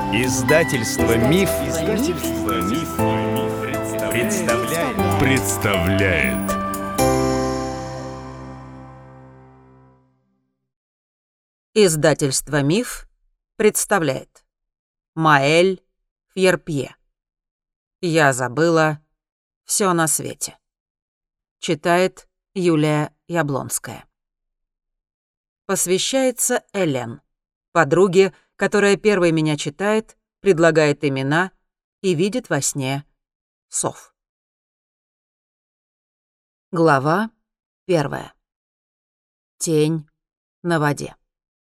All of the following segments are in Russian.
Издательство Миф, представляет. Издательство Миф представляет. Маэль Фьерпье. Я забыла все на свете. Читает Юлия Яблонская. Посвящается Элен, подруге, которая первой меня читает, предлагает имена и видит во сне сов. Глава 1. Тень на воде.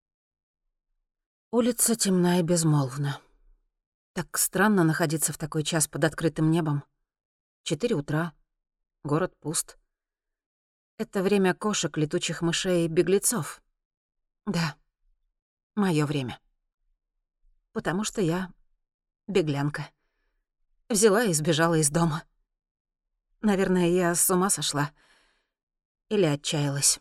Улица темна и безмолвна. Так странно находиться в такой час под открытым небом. 4 утра. Город пуст. Это время кошек, летучих мышей и беглецов. Да, моё время. Потому что я беглянка. Взяла и сбежала из дома. Наверное, я с ума сошла. Или отчаялась.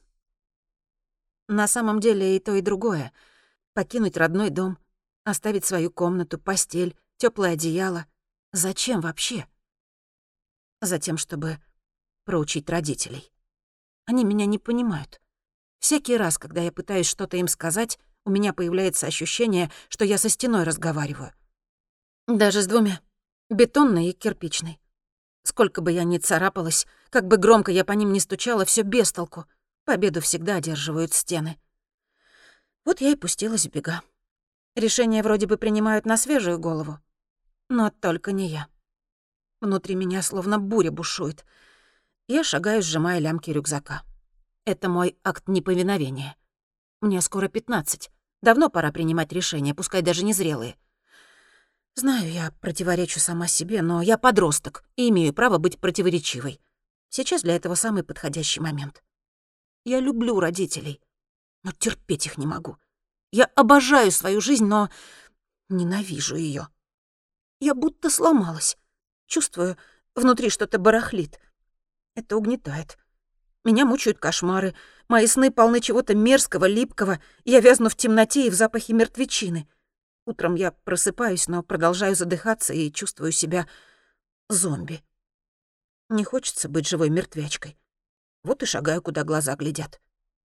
На самом деле и то, и другое. Покинуть родной дом, оставить свою комнату, постель, тёплое одеяло. Зачем вообще? Затем, чтобы проучить родителей. Они меня не понимают. Всякий раз, когда я пытаюсь что-то им сказать, у меня появляется ощущение, что я со стеной разговариваю. Даже с двумя. Бетонной и кирпичной. Сколько бы я ни царапалась, как бы громко я по ним ни стучала, всё без толку. Победу всегда одерживают стены. Вот я и пустилась в бега. Решения вроде бы принимают на свежую голову. Но только не я. Внутри меня словно буря бушует. Я шагаю, сжимая лямки рюкзака. Это мой акт неповиновения. Мне скоро 15. Давно пора принимать решения, пускай даже незрелые. Знаю, я противоречу сама себе, но я подросток и имею право быть противоречивой. Сейчас для этого самый подходящий момент. Я люблю родителей, но терпеть их не могу. Я обожаю свою жизнь, но ненавижу её. Я будто сломалась. Чувствую, внутри что-то барахлит. Это угнетает. Меня мучают кошмары. Мои сны полны чего-то мерзкого, липкого. Я вязну в темноте и в запахе мертвечины. Утром я просыпаюсь, но продолжаю задыхаться и чувствую себя зомби. Не хочется быть живой мертвячкой. Вот и шагаю, куда глаза глядят.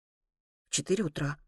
4 утра.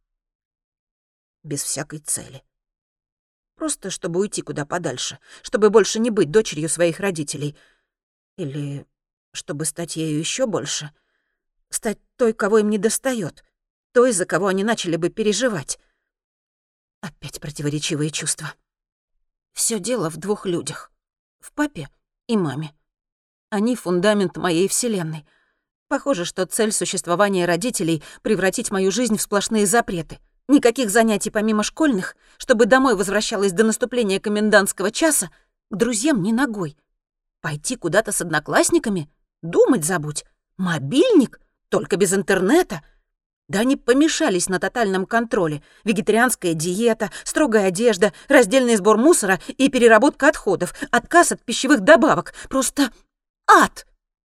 Без всякой цели. Просто чтобы уйти куда подальше, чтобы больше не быть дочерью своих родителей. Или чтобы стать ею ещё больше. Стать той, кого им недостаёт. Той, за кого они начали бы переживать. Опять противоречивые чувства. Всё дело в 2 людях. В папе и маме. Они фундамент моей вселенной. Похоже, что цель существования родителей — превратить мою жизнь в сплошные запреты. Никаких занятий помимо школьных, чтобы домой возвращалась до наступления комендантского часа, к друзьям ни ногой. Пойти куда-то с одноклассниками? Думать забудь. Мобильник? Только без интернета? Да они помешались на тотальном контроле. Вегетарианская диета, строгая одежда, раздельный сбор мусора и переработка отходов, отказ от пищевых добавок. Просто ад!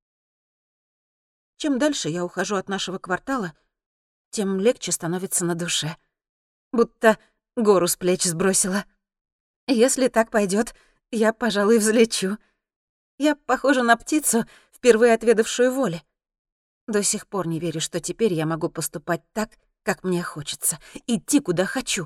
Чем дальше я ухожу от нашего квартала, тем легче становится на душе. Будто гору с плеч сбросила. Если так пойдёт, я, пожалуй, взлечу. Я похожа на птицу, впервые отведавшую воли. До сих пор не верю, что теперь я могу поступать так, как мне хочется, идти куда хочу.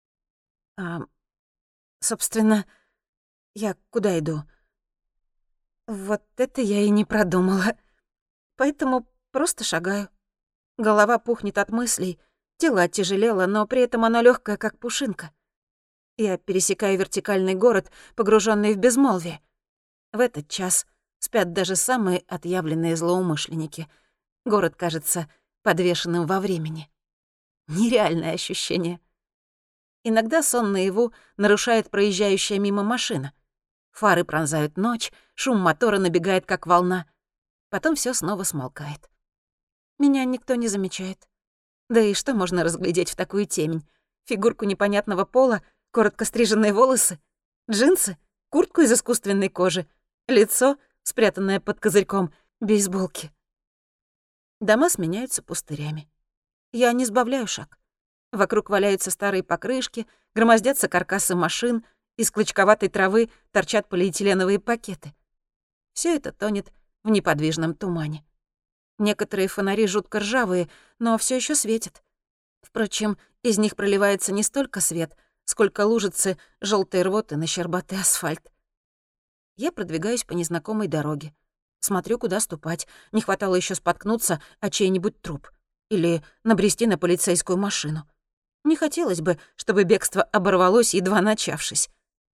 Собственно, я куда иду? Вот это я и не продумала. Поэтому просто шагаю. Голова пухнет от мыслей, тело оттяжелело, но при этом оно лёгкое, как пушинка. Я пересекаю вертикальный город, погружённый в безмолвие. В этот час спят даже самые отъявленные злоумышленники. Город кажется подвешенным во времени. Нереальное ощущение. Иногда сон наяву нарушает проезжающая мимо машина. Фары пронзают ночь, шум мотора набегает, как волна. Потом всё снова смолкает. Меня никто не замечает. Да и что можно разглядеть в такую темень? Фигурку непонятного пола, коротко стриженные волосы, джинсы, куртку из искусственной кожи, лицо, спрятанное под козырьком, бейсболки. Дома сменяются пустырями. Я не сбавляю шаг. Вокруг валяются старые покрышки, громоздятся каркасы машин, Из клочковатой травы торчат полиэтиленовые пакеты. Все это тонет в неподвижном тумане. Некоторые фонари жутко ржавые, но все еще светят. Впрочем, из них проливается не столько свет, сколько лужицы желтой рвоты на щербатый асфальт. Я продвигаюсь по незнакомой дороге. Смотрю, куда ступать. Не хватало еще споткнуться о чей-нибудь труп. Или набрести на полицейскую машину. Не хотелось бы, чтобы бегство оборвалось, едва начавшись.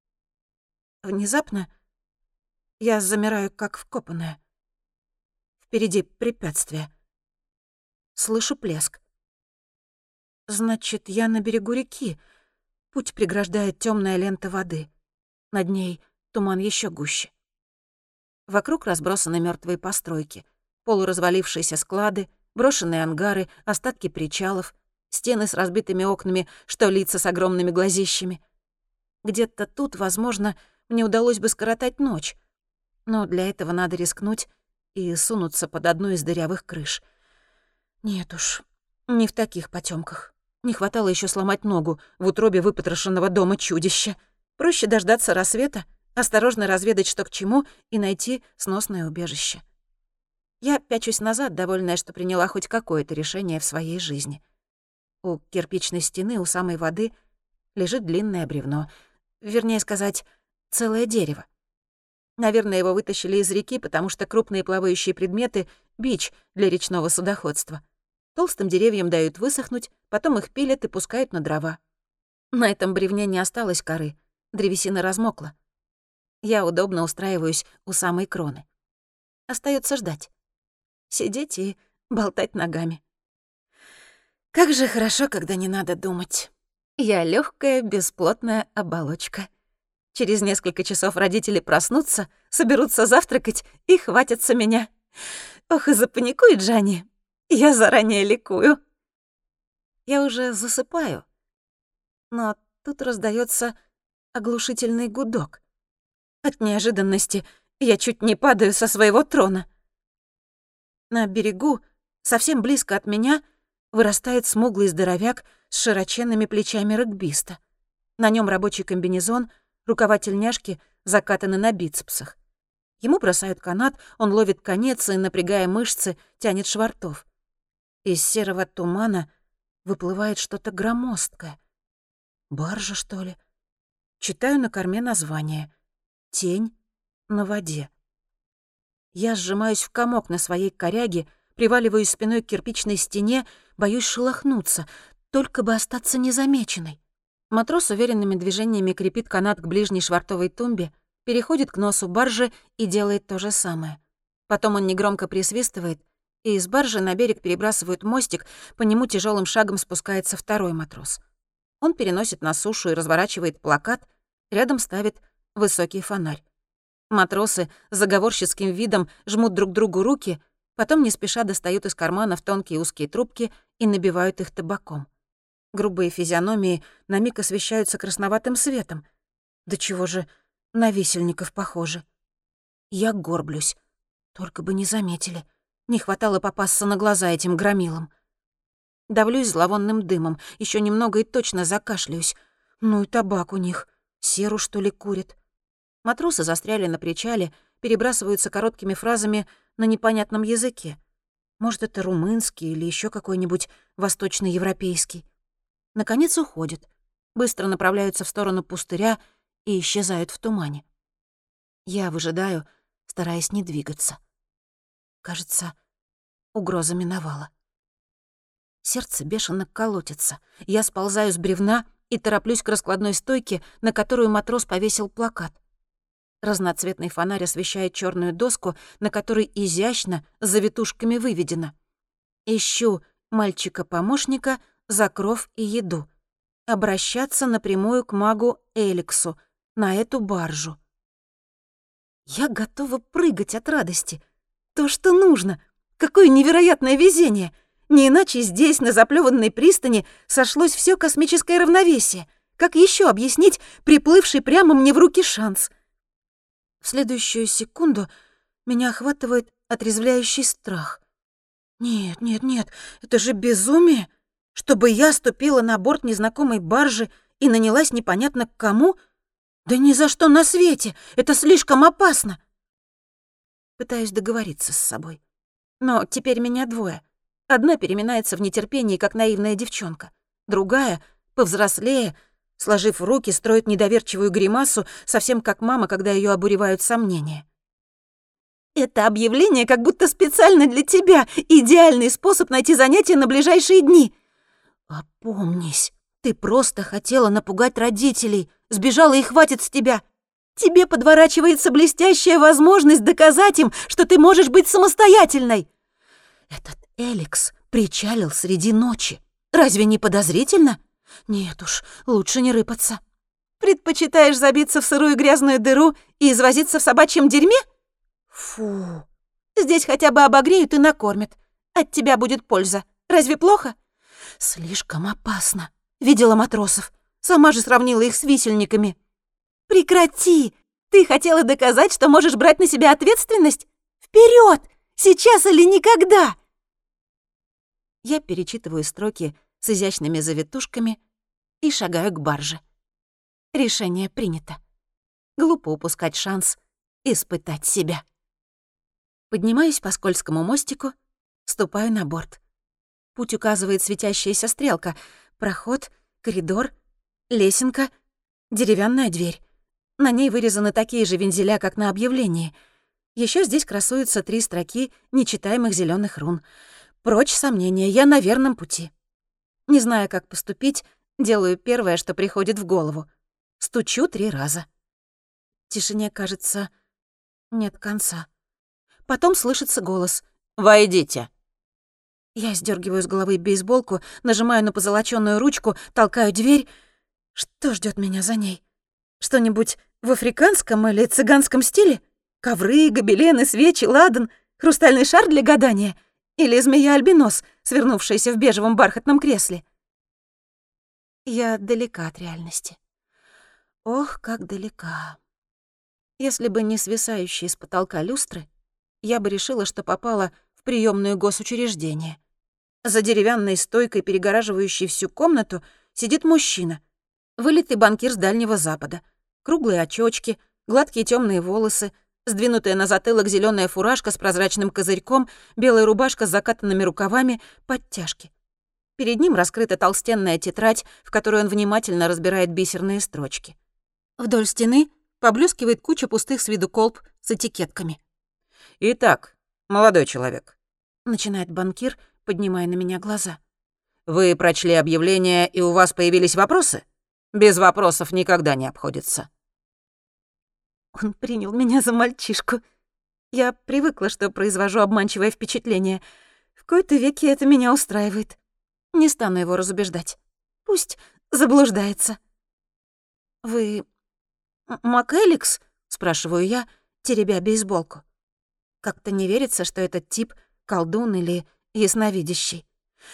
Внезапно я замираю, как вкопанная. Впереди препятствие. Слышу плеск. Значит, я на берегу реки. Путь преграждает темная лента воды. Над ней туман еще гуще. Вокруг разбросаны мертвые постройки, полуразвалившиеся склады, брошенные ангары, остатки причалов, стены с разбитыми окнами, что лица с огромными глазищами. Где-то тут, возможно, мне удалось бы скоротать ночь, но для этого надо рискнуть и сунуться под одну из дырявых крыш. Нет уж, не в таких потёмках. Не хватало еще сломать ногу в утробе выпотрошенного дома чудища. Проще дождаться рассвета, осторожно разведать, что к чему, и найти сносное убежище. Я пячусь назад, довольная, что приняла хоть какое-то решение в своей жизни. У кирпичной стены, у самой воды, лежит длинное бревно. Вернее сказать, целое дерево. Наверное, его вытащили из реки, потому что крупные плавающие предметы — бич для речного судоходства. Толстым деревьям дают высохнуть, потом их пилят и пускают на дрова. На этом бревне не осталось коры, древесина размокла. Я удобно устраиваюсь у самой кроны. Остаётся ждать. Сидеть и болтать ногами. Как же хорошо, когда не надо думать. Я лёгкая, бесплотная оболочка. Через несколько часов родители проснутся, соберутся завтракать и хватятся меня. Ох, и запаникует Джанни. Я заранее ликую. Я уже засыпаю. Но тут раздаётся оглушительный гудок. От неожиданности я чуть не падаю со своего трона. На берегу, совсем близко от меня, вырастает смуглый здоровяк с широченными плечами регбиста. На нём рабочий комбинезон, рукава тельняшки закатаны на бицепсах. Ему бросают канат, он ловит конец и, напрягая мышцы, тянет швартов. Из серого тумана выплывает что-то громоздкое. Баржа, что ли? Читаю на корме название. «Тень на воде». Я сжимаюсь в комок на своей коряге, приваливаюсь спиной к кирпичной стене, боюсь шелохнуться, только бы остаться незамеченной. Матрос уверенными движениями крепит канат к ближней швартовой тумбе, переходит к носу баржи и делает то же самое. Потом он негромко присвистывает, и из баржи на берег перебрасывают мостик, по нему тяжелым шагом спускается второй матрос. Он переносит на сушу и разворачивает плакат, рядом ставит высокий фонарь. Матросы с заговорщицким видом жмут друг другу руки, потом не спеша достают из карманов тонкие узкие трубки и набивают их табаком. Грубые физиономии на миг освещаются красноватым светом. Да чего же на висельников похожи. Я горблюсь. Только бы не заметили. Не хватало попасться на глаза этим громилам. Давлюсь зловонным дымом, еще немного и точно закашляюсь. Ну и табак у них. Серу, что ли, курит. Матросы застряли на причале, перебрасываются короткими фразами на непонятном языке. Может, это румынский или еще какой-нибудь восточноевропейский. Наконец уходят, быстро направляются в сторону пустыря и исчезают в тумане. Я выжидаю, стараясь не двигаться. Кажется, угроза миновала. Сердце бешено колотится. Я сползаю с бревна и тороплюсь к раскладной стойке, на которую матрос повесил плакат. Разноцветный фонарь освещает черную доску, на которой изящно с завитушками выведено: «Ищу мальчика-помощника за кров и еду. Обращаться напрямую к магу Эликсу на эту баржу». Я готова прыгать от радости. То, что нужно. Какое невероятное везение! Не иначе здесь, на заплеванной пристани, сошлось все космическое равновесие. Как еще объяснить приплывший прямо мне в руки шанс? В следующую секунду меня охватывает отрезвляющий страх. Нет, нет, нет, это же безумие! Чтобы я ступила на борт незнакомой баржи и нанялась непонятно к кому? «Да ни за что на свете! Это слишком опасно!» Пытаюсь договориться с собой. Но теперь меня двое. Одна переминается в нетерпении, как наивная девчонка. Другая, повзрослее, сложив руки, строит недоверчивую гримасу, совсем как мама, когда ее обуревают сомнения. «Это объявление как будто специально для тебя. Идеальный способ найти занятия на ближайшие дни». «Опомнись. Ты просто хотела напугать родителей. Сбежала и хватит с тебя. Тебе подворачивается блестящая возможность доказать им, что ты можешь быть самостоятельной». «Этот Эликс причалил среди ночи. Разве не подозрительно? Нет уж, лучше не рыпаться». «Предпочитаешь забиться в сырую грязную дыру и извозиться в собачьем дерьме?» «Фу. Здесь хотя бы обогреют и накормят. От тебя будет польза. Разве плохо?» «Слишком опасно. Видела матросов. Сама же сравнила их с висельниками». «Прекрати! Ты хотела доказать, что можешь брать на себя ответственность? Вперед! Сейчас или никогда!» Я перечитываю строки с изящными завитушками и шагаю к барже. Решение принято. Глупо упускать шанс испытать себя. Поднимаюсь по скользкому мостику, ступаю на борт. Путь указывает светящаяся стрелка. Проход, коридор, лесенка, деревянная дверь. На ней вырезаны такие же вензеля, как на объявлении. Еще здесь красуются 3 строки нечитаемых зеленых рун. Прочь сомнения, я на верном пути. Не зная, как поступить, делаю первое, что приходит в голову. Стучу 3 раза. Тишине, кажется, нет конца. Потом слышится голос «Войдите». Я сдергиваю с головы бейсболку, нажимаю на позолоченную ручку, толкаю дверь. Что ждет меня за ней? Что-нибудь в африканском или цыганском стиле? Ковры, гобелены, свечи, ладан, хрустальный шар для гадания? Или змея-альбинос, свернувшаяся в бежевом бархатном кресле? Я далека от реальности. Ох, как далека. Если бы не свисающие с потолка люстры, я бы решила, что попала в приёмное госучреждение. За деревянной стойкой, перегораживающей всю комнату, сидит мужчина. Вылитый банкир с Дальнего Запада. Круглые очёчки, гладкие тёмные волосы, сдвинутая на затылок зелёная фуражка с прозрачным козырьком, белая рубашка с закатанными рукавами, подтяжки. Перед ним раскрыта толстенная тетрадь, в которой он внимательно разбирает бисерные строчки. Вдоль стены поблескивает куча пустых с виду колб с этикетками. «Итак, молодой человек», — начинает банкир, поднимая на меня глаза. «вы прочли объявление, и у вас появились вопросы? Без вопросов никогда не обходится». Он принял меня за мальчишку. Я привыкла, что произвожу обманчивое впечатление. В кои-то веки это меня устраивает. Не стану его разубеждать. Пусть заблуждается. «Вы МакЭликс?» — спрашиваю я, теребя бейсболку. Как-то не верится, что этот тип колдун или ясновидящий.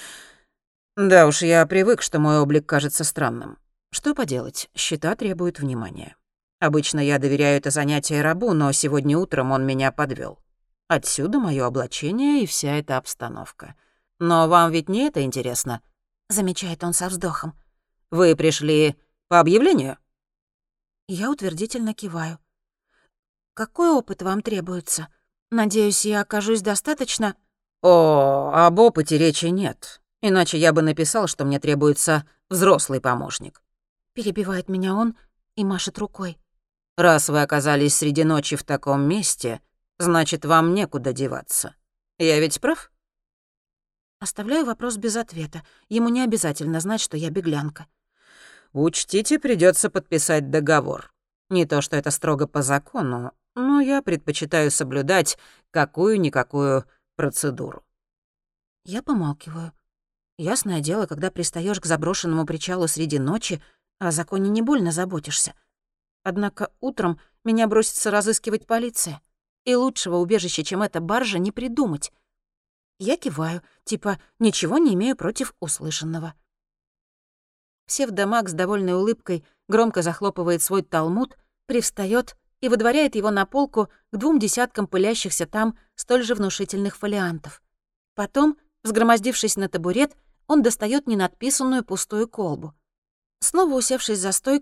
«Да уж, я привык, что мой облик кажется странным. Что поделать, счета требуют внимания. Обычно я доверяю это занятие рабу, но сегодня утром он меня подвёл. Отсюда моё облачение и вся эта обстановка. Но вам ведь не это интересно?» — замечает он со вздохом. «Вы пришли по объявлению?» Я утвердительно киваю. «Какой опыт вам требуется? Надеюсь, я окажусь достаточно...» «О, об опыте речи нет. Иначе я бы написал, что мне требуется взрослый помощник». Перебивает меня он и машет рукой. «Раз вы оказались среди ночи в таком месте, значит, вам некуда деваться. Я ведь прав?» Оставляю вопрос без ответа. Ему не обязательно знать, что я беглянка. «Учтите, придётся подписать договор. Не то, что это строго по закону, но я предпочитаю соблюдать какую-никакую процедуру». Я помалкиваю. Ясное дело, когда пристаёшь к заброшенному причалу среди ночи, о законе не больно заботишься. Однако утром меня бросится разыскивать полиция, и лучшего убежища, чем эта баржа, не придумать. Я киваю, типа ничего не имею против услышанного. Псевдомаг с довольной улыбкой громко захлопывает свой талмуд, привстаёт и выдворяет его на полку к 2 десяткам пылящихся там столь же внушительных фолиантов. Потом, взгромоздившись на табурет, он достаёт ненадписанную пустую колбу. Снова усевшись за стойку,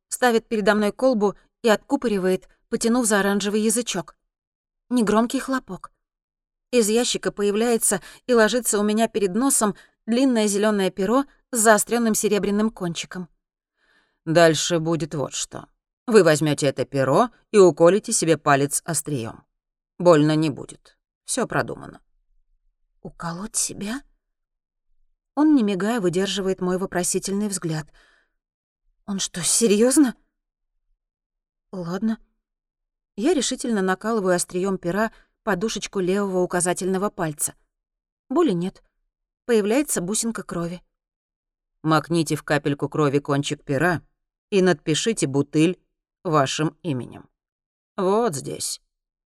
ставит передо мной колбу и откупоривает, потянув за оранжевый язычок. Негромкий хлопок. Из ящика появляется и ложится у меня перед носом длинное зелёное перо с заострённым серебряным кончиком. Дальше будет вот что. Вы возьмете это перо и уколите себе палец острием. Больно не будет. Все продумано. Уколоть себя? Он, не мигая, выдерживает мой вопросительный взгляд. Он что, серьезно? Ладно. Я решительно накалываю острием пера подушечку левого указательного пальца. Боли нет. Появляется бусинка крови. Макните в капельку крови кончик пера и надпишите бутыль вашим именем. Вот здесь.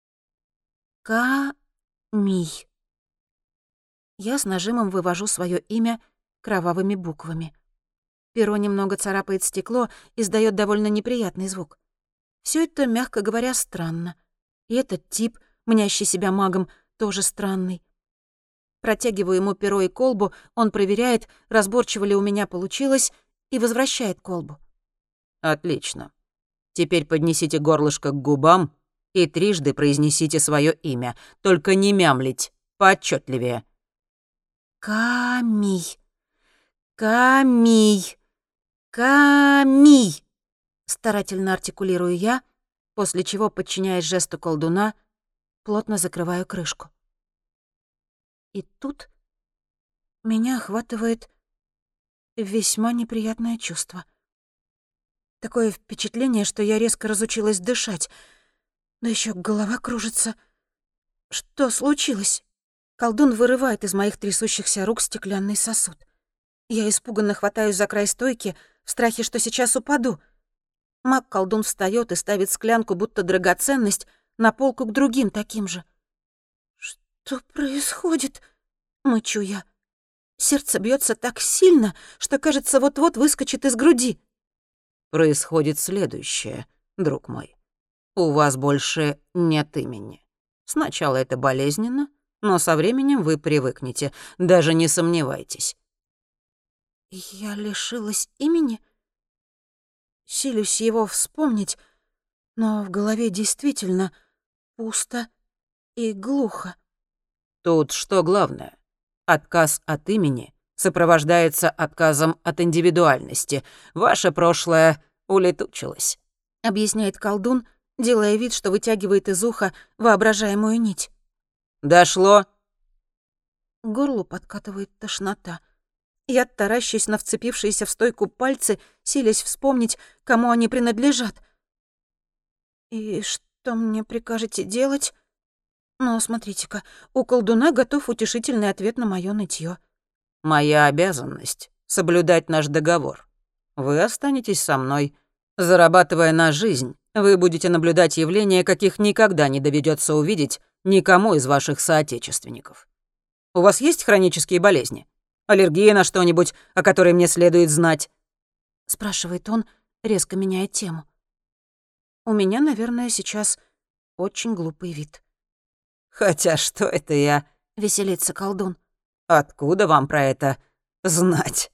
Камий. Я с нажимом вывожу свое имя кровавыми буквами. Перо немного царапает стекло, издаёт довольно неприятный звук. Всё это, мягко говоря, странно. И этот тип, мнящий себя магом, тоже странный. Протягиваю ему перо и колбу, он проверяет, разборчиво ли у меня получилось, и возвращает колбу. Отлично. Теперь поднесите горлышко к губам и трижды произнесите свое имя. Только не мямлить, поотчетливее. Камий. Камий. Камий. Старательно артикулирую я, после чего, подчиняясь жесту колдуна, плотно закрываю крышку. И тут меня охватывает весьма неприятное чувство. Такое впечатление, что я резко разучилась дышать, да еще голова кружится. Что случилось? Колдун вырывает из моих трясущихся рук стеклянный сосуд. Я испуганно хватаюсь за край стойки, в страхе, что сейчас упаду. Маг-колдун встаёт и ставит склянку, будто драгоценность, на полку к другим таким же. «Что происходит?» — мычу я. Сердце бьётся так сильно, что, кажется, вот-вот выскочит из груди. Происходит следующее, друг мой. У вас больше нет имени. Сначала это болезненно, но со временем вы привыкнете, даже не сомневайтесь. Я лишилась имени? Силюсь его вспомнить, но в голове действительно пусто и глухо. Тут что главное? Отказ от имени сопровождается отказом от индивидуальности. Ваше прошлое улетучилось, — объясняет колдун, делая вид, что вытягивает из уха воображаемую нить. Дошло? К горлу подкатывает тошнота. Я таращусь на вцепившиеся в стойку пальцы, силясь вспомнить, кому они принадлежат. И что мне прикажете делать? Ну, смотрите-ка, у колдуна готов утешительный ответ на моё нытьё. Моя обязанность — соблюдать наш договор. Вы останетесь со мной. Зарабатывая на жизнь, вы будете наблюдать явления, каких никогда не доведётся увидеть никому из ваших соотечественников. У вас есть хронические болезни? Аллергия на что-нибудь, о которой мне следует знать?» Спрашивает он, резко меняя тему. У меня, наверное, сейчас очень глупый вид. «Хотя что это я?» — веселится колдун. «Откуда вам про это знать?»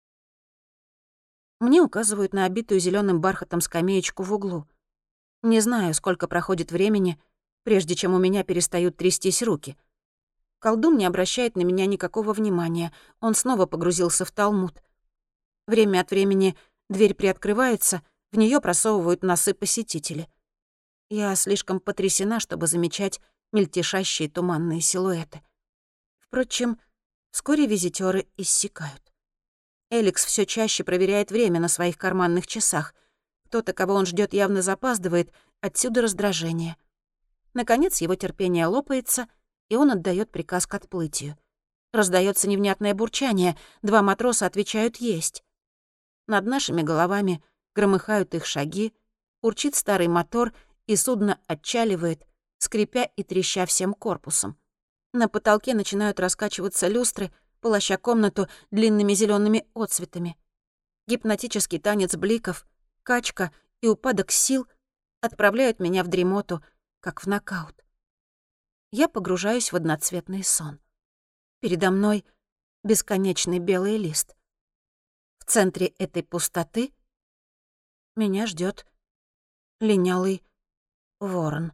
Мне указывают на обитую зелёным бархатом скамеечку в углу. Не знаю, сколько проходит времени, прежде чем у меня перестают трястись руки. Колдун не обращает на меня никакого внимания. Он снова погрузился в талмуд. Время от времени дверь приоткрывается, в неё просовывают носы посетители. Я слишком потрясена, чтобы замечать мельтешащие туманные силуэты. Впрочем, вскоре визитёры иссякают. Эликс всё чаще проверяет время на своих карманных часах. Кто-то, кого он ждёт, явно запаздывает, отсюда раздражение. Наконец его терпение лопается, и он отдаёт приказ к отплытию. Раздаётся невнятное бурчание, 2 матроса отвечают «есть». Над нашими головами громыхают их шаги, урчит старый мотор, и судно отчаливает, скрипя и треща всем корпусом. На потолке начинают раскачиваться люстры, полоща комнату длинными зелёными отсветами. Гипнотический танец бликов, качка и упадок сил отправляют меня в дремоту, как в нокаут. Я погружаюсь в одноцветный сон. Передо мной бесконечный белый лист. В центре этой пустоты Меня ждет линялый ворон.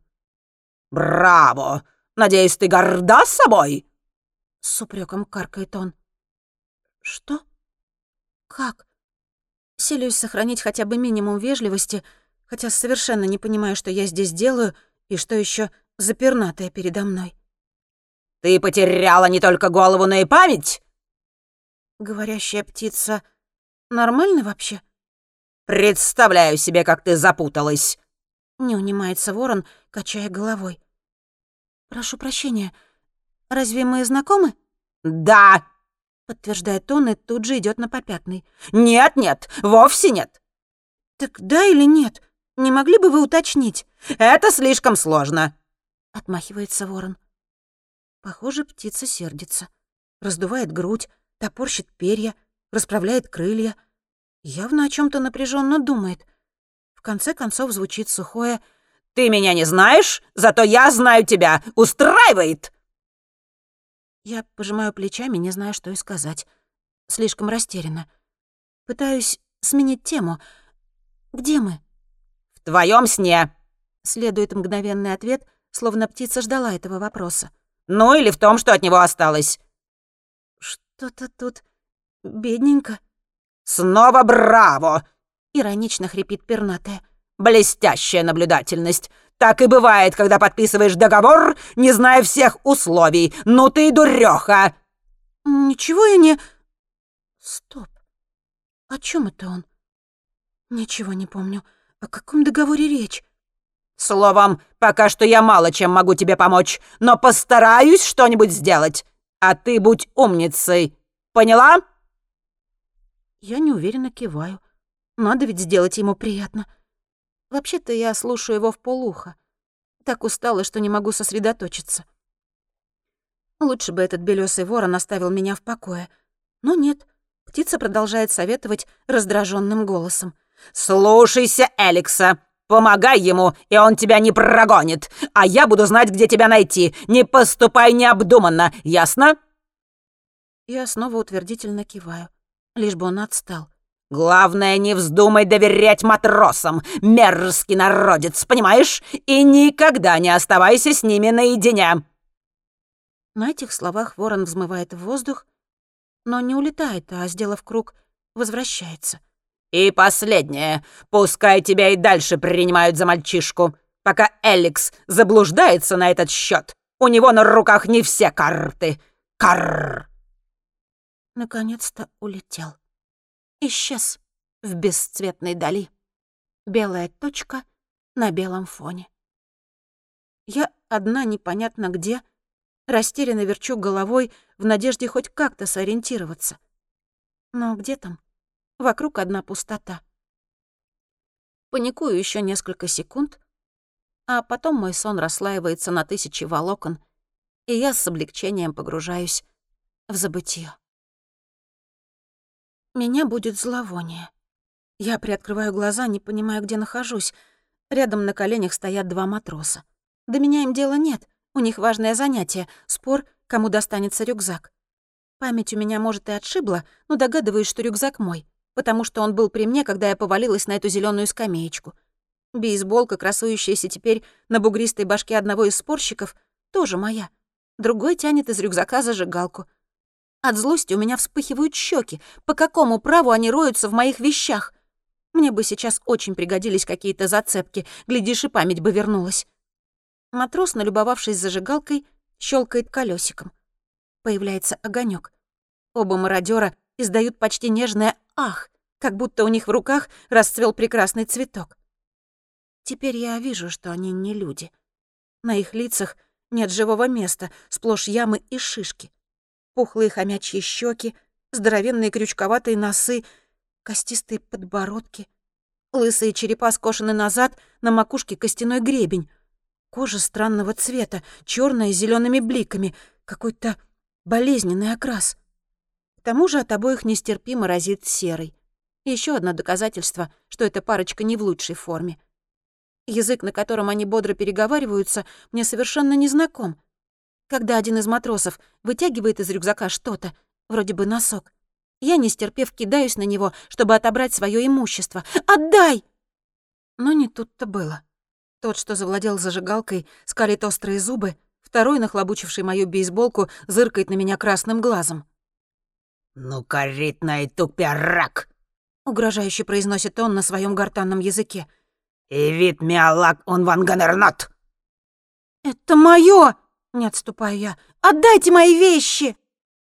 «Браво! Надеюсь, ты горда собой?» С упреком каркает он. Что? Как? Силюсь сохранить хотя бы минимум вежливости, хотя совершенно не понимаю, что я здесь делаю и что еще за пернатая передо мной. «Ты потеряла не только голову, но и память?» Говорящая птица нормально вообще? «Представляю себе, как ты запуталась!» Не унимается ворон, качая головой. Прошу прощения, разве мы знакомы? «Да!» — подтверждает он и тут же идет на попятный. «Нет, вовсе нет!» Так да или нет? Не могли бы вы уточнить? «Это слишком сложно!» — отмахивается ворон. Похоже, птица сердится. Раздувает грудь, топорщит перья, расправляет крылья. Явно о чем то напряженно думает. В конце концов звучит сухое «Ты меня не знаешь, зато я знаю тебя! Устраивает!» Я пожимаю плечами, не знаю, что и сказать. Слишком растеряна. Пытаюсь сменить тему. Где мы? «В твоем сне!» Следует мгновенный ответ, словно птица ждала этого вопроса. «Ну или в том, что от него осталось!» Что-то тут бедненько. «Снова браво!» Иронично хрипит пернатая. «Блестящая наблюдательность! Так и бывает, когда подписываешь договор, не зная всех условий. Ну ты дурёха!» Ничего я не... Стоп. О чем это он? Ничего не помню. О каком договоре речь? Словом, пока что я мало чем могу тебе помочь, но постараюсь что-нибудь сделать. А ты будь умницей. Поняла? Я неуверенно киваю. Надо ведь сделать ему приятно. Вообще-то я слушаю его вполуха. Так устала, что не могу сосредоточиться. Лучше бы этот белёсый ворон оставил меня в покое. Но нет. Птица продолжает советовать раздраженным голосом. «Слушайся Эликса. Помогай ему, и он тебя не прогонит. А я буду знать, где тебя найти. Не поступай необдуманно, ясно?» Я снова утвердительно киваю. Лишь бы он отстал. «Главное, не вздумай доверять матросам, мерзкий народец, понимаешь? И никогда не оставайся с ними наедине!» На этих словах ворон взмывает в воздух, но не улетает, а, сделав круг, возвращается. «И последнее. Пускай тебя и дальше принимают за мальчишку. Пока Эликс заблуждается на этот счет, у него на руках не все карты. Карр!» Наконец-то улетел. Исчез в бесцветной дали. Белая точка на белом фоне. Я одна непонятно где, растерянно верчу головой в надежде хоть как-то сориентироваться. Но где там? Вокруг одна пустота. Паникую еще несколько секунд, а потом мой сон расслаивается на тысячи волокон, и я с облегчением погружаюсь в забытье. Меня будет зловоние. Я приоткрываю глаза, не понимая, где нахожусь. Рядом на коленях стоят два матроса. До меня им дела нет, у них важное занятие — спор, кому достанется рюкзак. Память у меня, может, и отшибла, но догадываюсь, что рюкзак мой, потому что он был при мне, когда я повалилась на эту зеленую скамеечку. Бейсболка, красующаяся теперь на бугристой башке одного из спорщиков, тоже моя. Другой тянет из рюкзака зажигалку. От злости у меня вспыхивают щеки. По какому праву они роются в моих вещах? Мне бы сейчас очень пригодились какие-то зацепки, глядишь, и память бы вернулась. Матрос, налюбовавшись зажигалкой, щелкает колесиком. Появляется огонек. Оба мародера издают почти нежное «ах», как будто у них в руках расцвел прекрасный цветок. Теперь я вижу, что они не люди. На их лицах нет живого места, сплошь ямы и шишки. Пухлые хомячьи щеки, здоровенные крючковатые носы, костистые подбородки, лысые черепа скошены назад, на макушке костяной гребень. Кожа странного цвета, черная с зелеными бликами, какой-то болезненный окрас. К тому же от обоих нестерпимо разит серой. Еще одно доказательство, что эта парочка не в лучшей форме. Язык, на котором они бодро переговариваются, мне совершенно незнаком. Когда один из матросов вытягивает из рюкзака что-то, вроде бы носок, я, не стерпев, кидаюсь на него, чтобы отобрать свое имущество. «Отдай!» Но не тут-то было. Тот, что завладел зажигалкой, скалит острые зубы, второй, нахлобучивший мою бейсболку, зыркает на меня красным глазом. «Ну, коритный тупярак!» — угрожающе произносит он на своем гортанном языке. «И вид миалак он ванганернот!» «Это моё!» — не отступаю я. «Отдайте мои вещи!»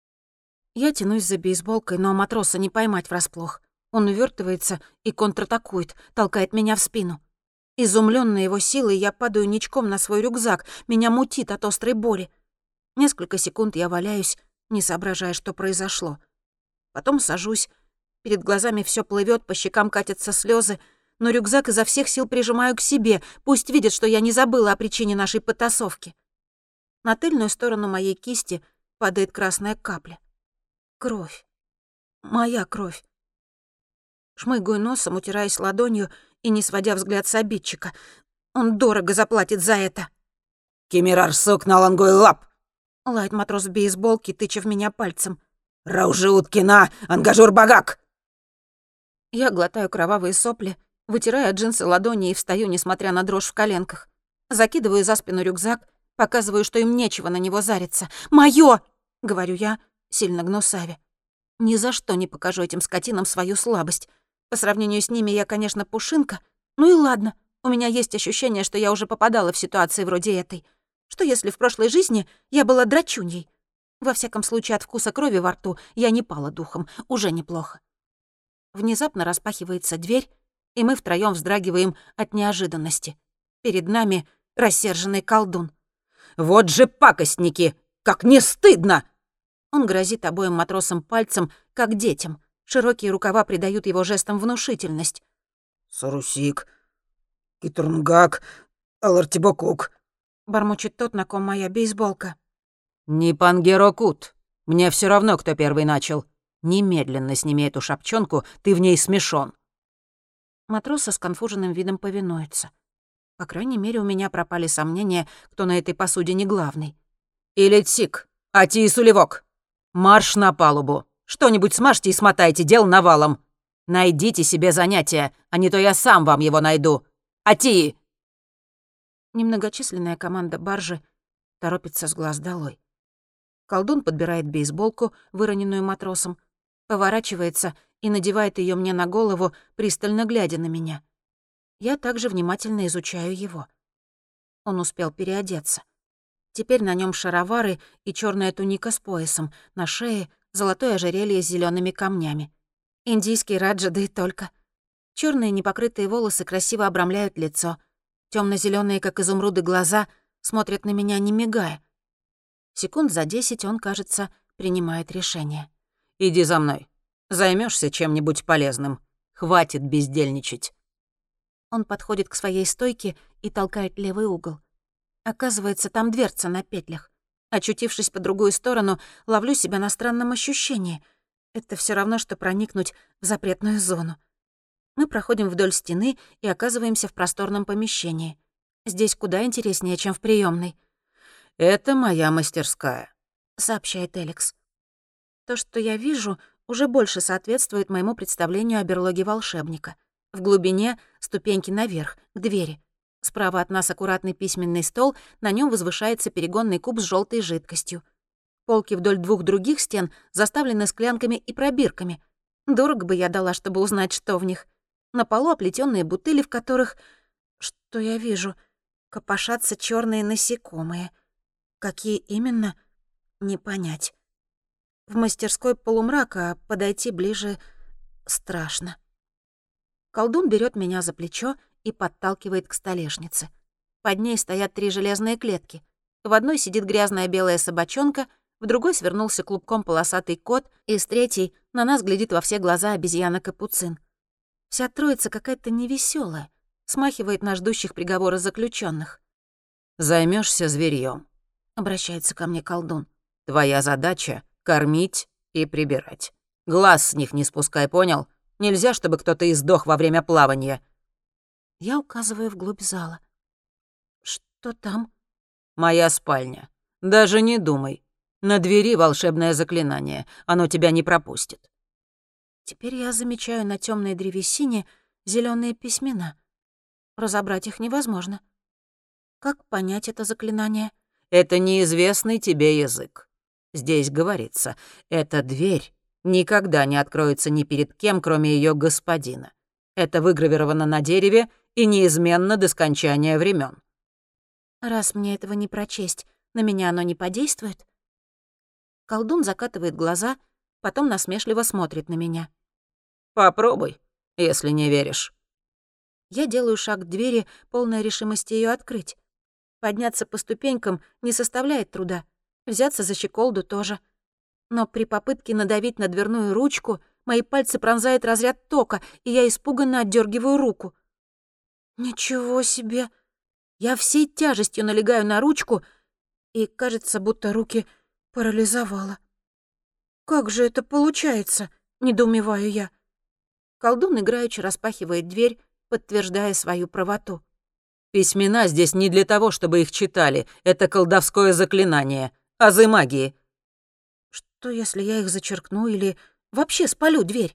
Я тянусь за бейсболкой, но матроса не поймать врасплох. Он увёртывается и контратакует, толкает меня в спину. Изумлённая его силой, я падаю ничком на свой рюкзак, меня мутит от острой боли. Несколько секунд я валяюсь, не соображая, что произошло. Потом сажусь, перед глазами всё плывёт, по щекам катятся слёзы, но рюкзак изо всех сил прижимаю к себе, пусть видит, что я не забыла о причине нашей потасовки. На тыльную сторону моей кисти падает красная капля. Кровь. Моя кровь. Шмыгаю носом, утираясь ладонью и не сводя взгляд с обидчика. Он дорого заплатит за это. «Кемирар сук на лангуй лап!» — лает матрос в бейсболке, тыча в меня пальцем. «Раужи уткина, ангажур багак!» Я глотаю кровавые сопли, вытираю от джинсы ладони и встаю, несмотря на дрожь в коленках. Закидываю за спину рюкзак, показываю, что им нечего на него зариться. «Моё!» — говорю я, сильно гнусавя. Ни за что не покажу этим скотинам свою слабость. По сравнению с ними я, конечно, пушинка. Ну и ладно, у меня есть ощущение, что я уже попадала в ситуации вроде этой. Что если в прошлой жизни я была драчуньей? Во всяком случае, от вкуса крови во рту я не пала духом, уже неплохо. Внезапно распахивается дверь, и мы втроём вздрагиваем от неожиданности. Перед нами рассерженный колдун. «Вот же пакостники! Как не стыдно!» Он грозит обоим матросам пальцем, как детям. Широкие рукава придают его жестам внушительность. «Сарусик, Китурнгак, Алартибокук», — бормочет тот, на ком моя бейсболка. «Не пангерокут. Мне всё равно, кто первый начал. Немедленно сними эту шапчонку, ты в ней смешон». Матрос со сконфуженным видом повинуется. По крайней мере, у меня пропали сомнения, кто на этой посуде не главный. «Илетсик, ати и сулевок. Марш на палубу. Что-нибудь смажьте и смотайте, дел навалом. Найдите себе занятие, а не то я сам вам его найду. Ати!» Немногочисленная команда баржи торопится с глаз долой. Колдун подбирает бейсболку, выроненную матросом, поворачивается и надевает ее мне на голову, пристально глядя на меня. Я также внимательно изучаю его. Он успел переодеться. Теперь на нем шаровары и черная туника с поясом, на шее золотое ожерелье с зелеными камнями. Индийский раджа, да и только. Черные непокрытые волосы красиво обрамляют лицо. Темно-зеленые, как изумруды, глаза смотрят на меня, не мигая. Секунд за 10 он, кажется, принимает решение. «Иди за мной. Займешься чем-нибудь полезным. Хватит бездельничать». Он подходит к своей стойке и толкает левый угол. Оказывается, там дверца на петлях. Очутившись по другую сторону, ловлю себя на странном ощущении. Это все равно, что проникнуть в запретную зону. Мы проходим вдоль стены и оказываемся в просторном помещении. Здесь куда интереснее, чем в приемной. «Это моя мастерская», — сообщает Эликс. То, что я вижу, уже больше соответствует моему представлению о берлоге волшебника. В глубине — ступеньки наверх, к двери. Справа от нас аккуратный письменный стол, на нем возвышается перегонный куб с желтой жидкостью. Полки вдоль двух других стен заставлены склянками и пробирками. Дорого бы я дала, чтобы узнать, что в них. На полу оплетённые бутыли, в которых... Что я вижу? Копошатся черные насекомые. Какие именно? Не понять. В мастерской полумрак, а подойти ближе страшно. Колдун берет меня за плечо и подталкивает к столешнице. Под ней стоят 3 железные клетки. В одной сидит грязная белая собачонка, в другой свернулся клубком полосатый кот, и с третьей на нас глядит во все глаза обезьяна-капуцин. Вся троица какая-то невесёлая, смахивает на ждущих приговора заключенных. Займешься зверьем, Обращается ко мне колдун. «Твоя задача — кормить и прибирать. Глаз с них не спускай, понял? Нельзя, чтобы кто-то издох во время плавания». Я указываю вглубь зала. Что там? «Моя спальня. Даже не думай. На двери волшебное заклинание. Оно тебя не пропустит». Теперь я замечаю на темной древесине зеленые письмена. разобрать их невозможно. Как понять это заклинание? Это неизвестный тебе язык. Здесь говорится, эта дверь никогда не откроется ни перед кем, кроме ее господина. Это выгравировано на дереве и неизменно до скончания времен. Раз мне этого не прочесть, на меня оно не подействует? Колдун закатывает глаза, потом насмешливо смотрит на меня. Попробуй, если не веришь. Я делаю шаг к двери, полной решимости ее открыть. Подняться по ступенькам не составляет труда. Взяться за щеколду тоже. Но при попытке надавить на дверную ручку мои пальцы пронзает разряд тока, и я испуганно отдергиваю руку. Ничего себе! Я всей тяжестью налегаю на ручку, и кажется, будто руки парализовало. «Как же это получается?» — недоумеваю я. Колдун играючи распахивает дверь, подтверждая свою правоту. Письмена здесь не для того, чтобы их читали. Это колдовское заклинание. Азы магии. Что, если я их зачеркну или вообще спалю дверь?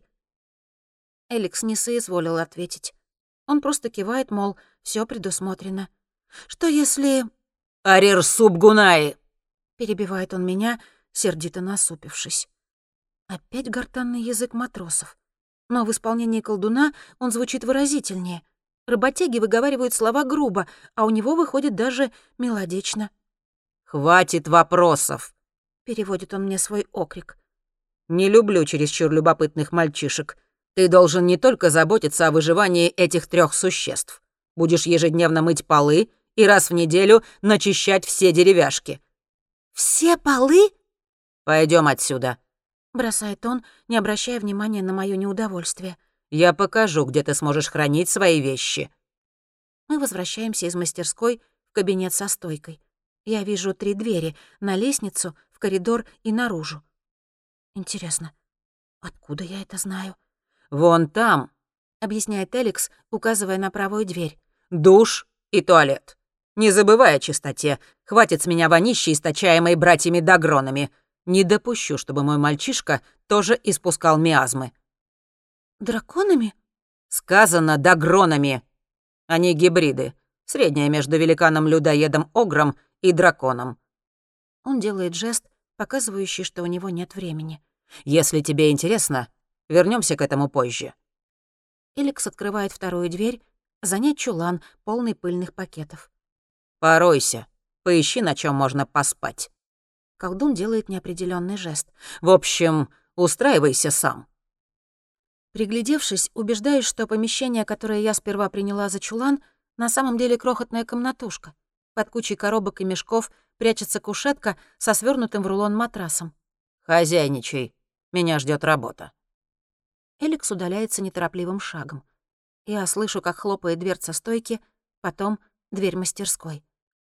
Эликс не соизволил ответить. Он просто кивает, мол, все предусмотрено. Что если... «Арир Субгунаи!» — перебивает он меня, сердито насупившись. Опять гортанный язык матросов. Но в исполнении колдуна он звучит выразительнее. Работяги выговаривают слова грубо, а у него выходит даже мелодично. «Хватит вопросов!» — переводит он мне свой окрик. «Не люблю чересчур любопытных мальчишек. Ты должен не только заботиться о выживании этих 3 существ. Будешь ежедневно мыть полы и раз в неделю начищать все деревяшки». «Все полы?» Пойдем отсюда», — бросает он, не обращая внимания на моё неудовольствие. «Я покажу, где ты сможешь хранить свои вещи». Мы возвращаемся из мастерской в кабинет со стойкой. Я вижу 3 двери — на лестницу, в коридор и наружу. Интересно, откуда я это знаю? «Вон там», — объясняет Эликс, указывая на правую дверь. душ и туалет. Не забывай о чистоте. Хватит с меня вонищи, источаемой братьями-дагронами. Не допущу, чтобы мой мальчишка тоже испускал миазмы». «Драконами?» Сказано дагронами. Они гибриды. Средняя между великаном-людоедом-огром и драконом. Он делает жест, показывающий, что у него нет времени. Если тебе интересно, вернемся к этому позже. Эликс открывает вторую дверь, за ней чулан, полный пыльных пакетов. Поройся. Поищи, на чем можно поспать. Колдун делает неопределенный жест. В общем, устраивайся сам. Приглядевшись, убеждаюсь, что помещение, которое я сперва приняла за чулан, на самом деле крохотная комнатушка. Под кучей коробок и мешков прячется кушетка со свернутым в рулон матрасом. Хозяйничай. Меня ждет работа. Эликс удаляется неторопливым шагом. Я слышу, как хлопает дверца стойки, потом дверь мастерской.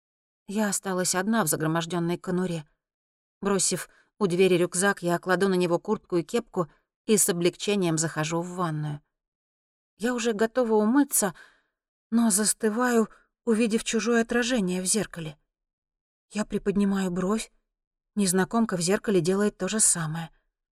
Я осталась одна в загромождённой конуре. Бросив у двери рюкзак, я кладу на него куртку и кепку и с облегчением захожу в ванную. Я уже готова умыться, но застываю, увидев чужое отражение в зеркале. Я приподнимаю бровь. Незнакомка в зеркале делает то же самое.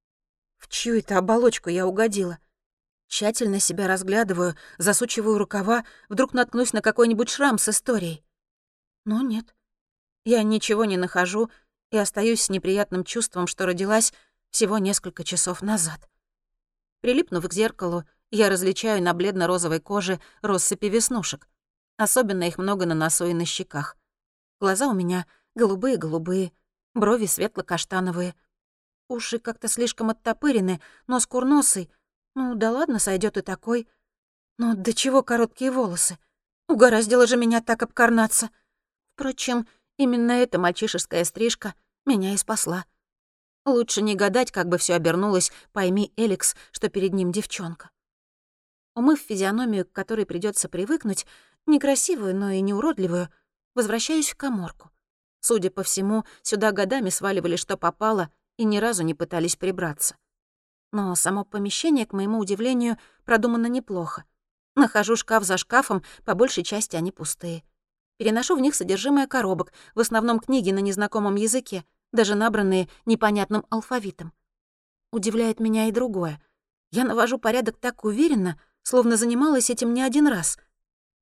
В чью это оболочку я угодила? Тщательно себя разглядываю, засучиваю рукава, вдруг наткнусь на какой-нибудь шрам с историей. Но нет. Я ничего не нахожу и остаюсь с неприятным чувством, что родилась всего несколько часов назад. Прилипнув к зеркалу, я различаю на бледно-розовой коже россыпи веснушек. Особенно их много на носу и на щеках. Глаза у меня голубые-голубые, брови светло-каштановые. Уши как-то слишком оттопырены, нос курносый. Ну да ладно, сойдет и такой. Но до чего короткие волосы? Угораздило же меня так обкорнаться. Впрочем, именно эта мальчишеская стрижка меня и спасла. Лучше не гадать, как бы все обернулось, пойми, Эликс, что перед ним девчонка. Умыв физиономию, к которой придется привыкнуть, некрасивую, но и не уродливую, возвращаюсь в каморку. Судя по всему, сюда годами сваливали, что попало, и ни разу не пытались прибраться. Но само помещение, к моему удивлению, продумано неплохо. Нахожу шкаф за шкафом, по большей части они пустые. Переношу в них содержимое коробок, в основном книги на незнакомом языке, даже набранные непонятным алфавитом. Удивляет меня и другое. Я навожу порядок так уверенно, словно занималась этим не один раз.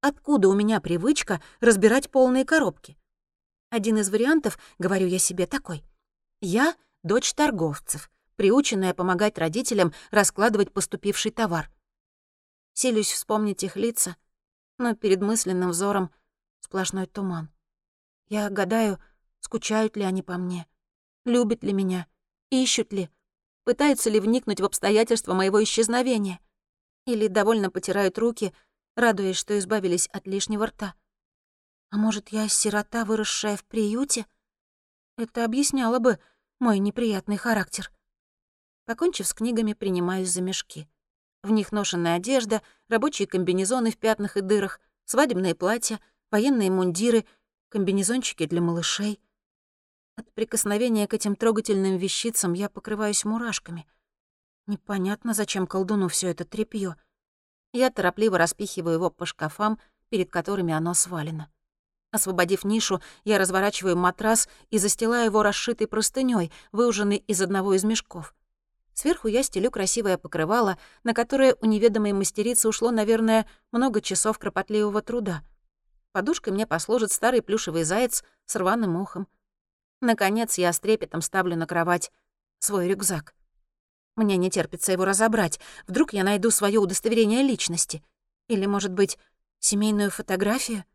Откуда у меня привычка разбирать полные коробки? Один из вариантов, говорю я себе, такой. Я дочь торговцев, приученная помогать родителям раскладывать поступивший товар. Силюсь вспомнить их лица, но перед мысленным взором сплошной туман. Я гадаю, скучают ли они по мне, любят ли меня, ищут ли, пытаются ли вникнуть в обстоятельства моего исчезновения, или довольно потирают руки, радуясь, что избавились от лишнего рта. А может, я сирота, выросшая в приюте? Это объясняло бы мой неприятный характер. Покончив с книгами, принимаюсь за мешки. В них ношеная одежда, рабочие комбинезоны в пятнах и дырах, свадебные платья, военные мундиры, комбинезончики для малышей. От прикосновения к этим трогательным вещицам я покрываюсь мурашками. Непонятно, зачем колдуну все это тряпьё. Я торопливо распихиваю его по шкафам, перед которыми оно свалено. Освободив нишу, я разворачиваю матрас и застилаю его расшитой простынёй, выуженной из одного из мешков. Сверху я стелю красивое покрывало, на которое у неведомой мастерицы ушло, наверное, много часов кропотливого труда. Подушкой мне послужит старый плюшевый заяц с рваным ухом. Наконец я с трепетом ставлю на кровать свой рюкзак. Мне не терпится его разобрать. Вдруг я найду своё удостоверение личности. Или, может быть, семейную фотографию?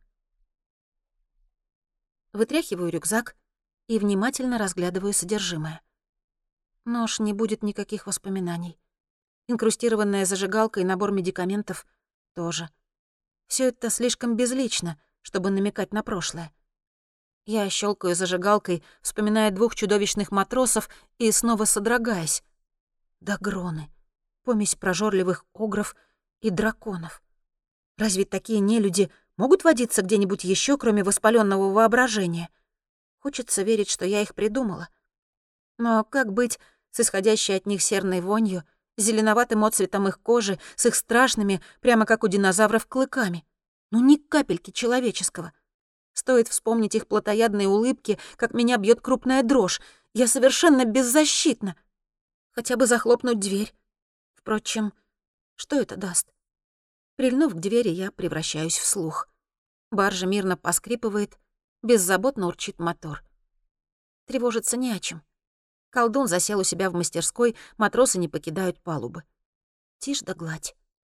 Вытряхиваю рюкзак и внимательно разглядываю содержимое. Нож не будет никаких воспоминаний. Инкрустированная зажигалка и набор медикаментов тоже. Всё это слишком безлично, чтобы намекать на прошлое. Я щелкаю зажигалкой, вспоминая 2 чудовищных матросов и снова содрогаясь. Дагроны. Помесь прожорливых огров и драконов. Разве такие нелюди могут водиться где-нибудь еще, кроме воспаленного воображения? Хочется верить, что я их придумала. Но как быть с исходящей от них серной вонью, зеленоватым отцветом их кожи, с их страшными, прямо как у динозавров, клыками? Ну, ни капельки человеческого. Стоит вспомнить их плотоядные улыбки, как меня бьет крупная дрожь. Я совершенно беззащитна. Хотя бы захлопнуть дверь. Впрочем, что это даст? Прильнув к двери, я превращаюсь в слух. Баржа мирно поскрипывает, беззаботно урчит мотор. Тревожиться не о чем. Колдун засел у себя в мастерской, матросы не покидают палубы. Тишь да гладь.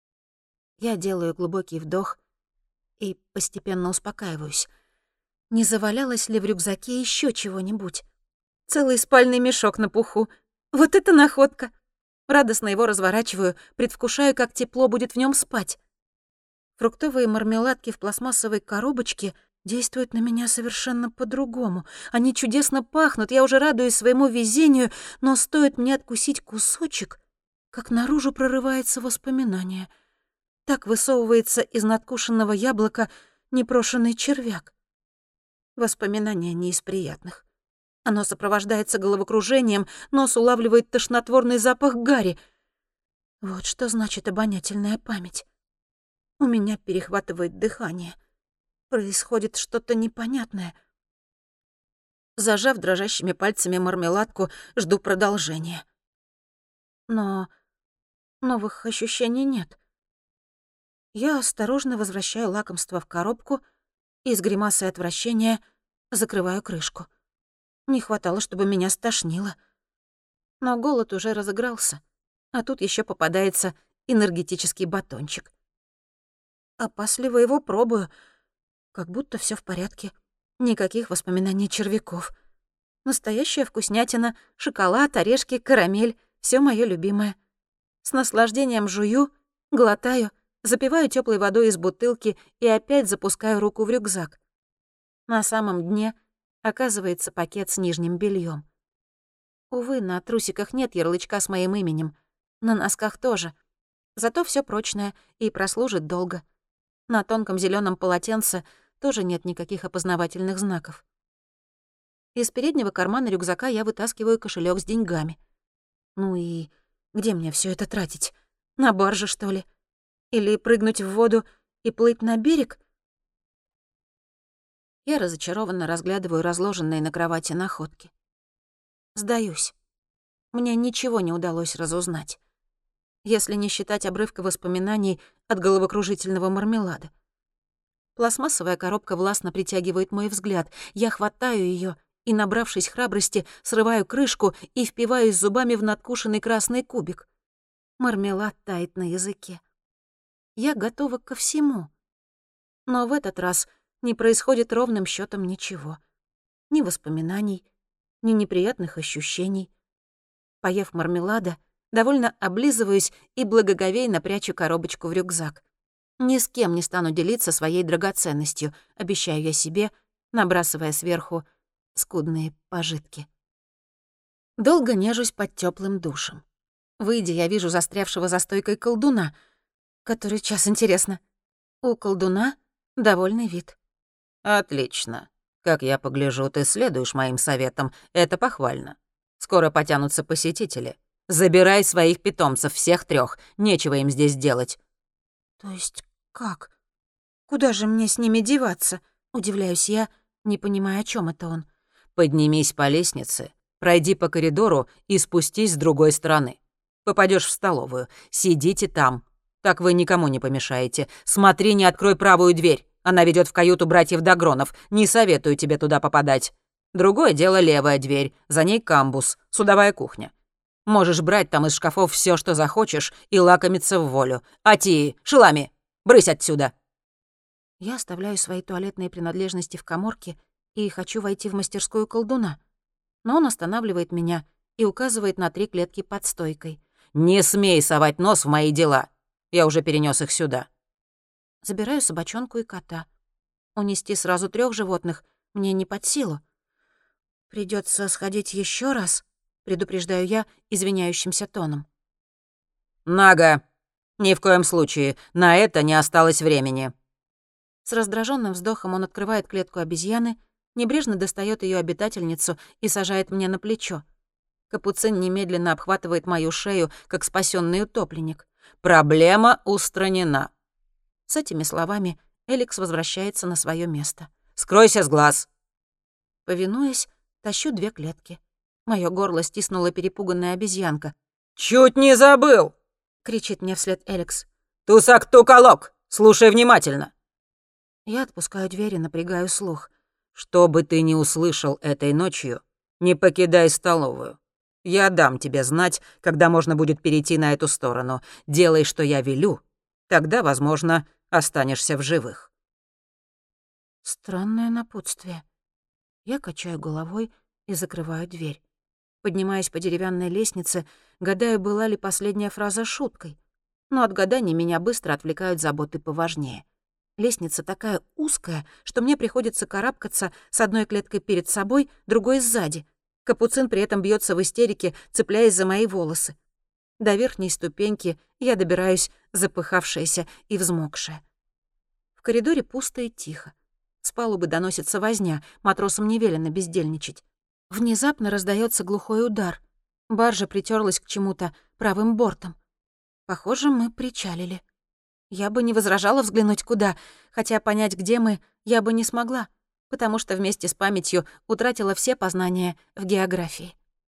Я делаю глубокий вдох и постепенно успокаиваюсь. Не завалялось ли в рюкзаке еще чего-нибудь? Целый спальный мешок на пуху. Вот это находка! Радостно его разворачиваю, предвкушаю, как тепло будет в нем спать. Фруктовые мармеладки в пластмассовой коробочке действуют на меня совершенно по-другому. Они чудесно пахнут, я уже радуюсь своему везению, но стоит мне откусить кусочек, как наружу прорывается воспоминание. Так высовывается из надкушенного яблока непрошеный червяк. Воспоминания не из приятных. Оно сопровождается головокружением, нос улавливает тошнотворный запах гари. Вот что значит обонятельная память. У меня перехватывает дыхание. Происходит что-то непонятное. Зажав дрожащими пальцами мармеладку, жду продолжения. Но новых ощущений нет. Я осторожно возвращаю лакомство в коробку и с гримасой отвращения закрываю крышку. Не хватало, чтобы меня стошнило. Но голод уже разыгрался, а тут еще попадается энергетический батончик. Опасливо его пробую, как будто все в порядке. Никаких воспоминаний червяков. Настоящая вкуснятина, шоколад, орешки, карамель — все моё любимое. С наслаждением жую, глотаю, запиваю теплой водой из бутылки и опять запускаю руку в рюкзак. На самом дне оказывается пакет с нижним бельем. Увы, на трусиках нет ярлычка с моим именем. На носках тоже. Зато все прочное и прослужит долго. На тонком зеленом полотенце тоже нет никаких опознавательных знаков. Из переднего кармана рюкзака я вытаскиваю кошелек с деньгами. Ну и где мне все это тратить? На барже, что ли? Или прыгнуть в воду и плыть на берег? Я разочарованно разглядываю разложенные на кровати находки. Сдаюсь. Мне ничего не удалось разузнать. Если не считать обрывка воспоминаний от головокружительного мармелада. Пластмассовая коробка властно притягивает мой взгляд. Я хватаю ее и, набравшись храбрости, срываю крышку и впиваюсь зубами в надкушенный красный кубик. Мармелад тает на языке. Я готова ко всему. Но в этот раз не происходит ровным счетом ничего. Ни воспоминаний, ни неприятных ощущений. Поев мармелада, довольно облизываюсь и благоговейно прячу коробочку в рюкзак. Ни с кем не стану делиться своей драгоценностью, обещаю я себе, набрасывая сверху скудные пожитки. Долго нежусь под теплым душем. Выйдя, я вижу застрявшего за стойкой колдуна. Который час, интересно? У колдуна довольный вид. Отлично. Как я погляжу, ты следуешь моим советам. Это похвально. Скоро потянутся посетители. Забирай своих питомцев, всех 3. Нечего им здесь делать. То есть как? Куда же мне с ними деваться? Удивляюсь я, не понимая, о чем это он. Поднимись по лестнице, пройди по коридору и спустись с другой стороны. Попадешь в столовую. Сидите там. Так вы никому не помешаете. Смотри, не открой правую дверь. Она ведет в каюту братьев Дагронов. Не советую тебе туда попадать. Другое дело левая дверь. За ней камбус, судовая кухня. Можешь брать там из шкафов все, что захочешь, и лакомиться в волю. Ати, Шелами, брысь отсюда. Я оставляю свои туалетные принадлежности в каморке и хочу войти в мастерскую колдуна. Но он останавливает меня и указывает на 3 клетки под стойкой. Не смей совать нос в мои дела. Я уже перенес их сюда. Забираю собачонку и кота. Унести сразу 3 животных мне не под силу. Придется сходить еще раз, предупреждаю я извиняющимся тоном. Нага, ни в коем случае. На это не осталось времени. С раздраженным вздохом он открывает клетку обезьяны, небрежно достает ее обитательницу и сажает мне на плечо. Капуцин немедленно обхватывает мою шею, как спасенный утопленник. Проблема устранена. С этими словами Эликс возвращается на свое место. Скройся с глаз. Повинуясь, тащу 2 клетки. Моё горло стиснула перепуганная обезьянка. «Чуть не забыл!» — кричит мне вслед Эликс. «Тусак-туколок! Слушай внимательно!» Я отпускаю дверь и напрягаю слух. «Что бы ты ни услышал этой ночью, не покидай столовую. Я дам тебе знать, когда можно будет перейти на эту сторону. Делай, что я велю. Тогда, возможно, останешься в живых». Странное напутствие. Я качаю головой и закрываю дверь. Поднимаясь по деревянной лестнице, гадаю, была ли последняя фраза шуткой. Но от гаданий меня быстро отвлекают заботы поважнее. Лестница такая узкая, что мне приходится карабкаться с одной клеткой перед собой, другой сзади. Капуцин при этом бьется в истерике, цепляясь за мои волосы. До верхней ступеньки я добираюсь, запыхавшаяся и взмокшая. В коридоре пусто и тихо. С палубы доносится возня, матросам не велено бездельничать. Внезапно раздается глухой удар. Баржа притерлась к чему-то правым бортом. Похоже, мы причалили. Я бы не возражала взглянуть куда, хотя понять, где мы, я бы не смогла, потому что вместе с памятью утратила все познания в географии.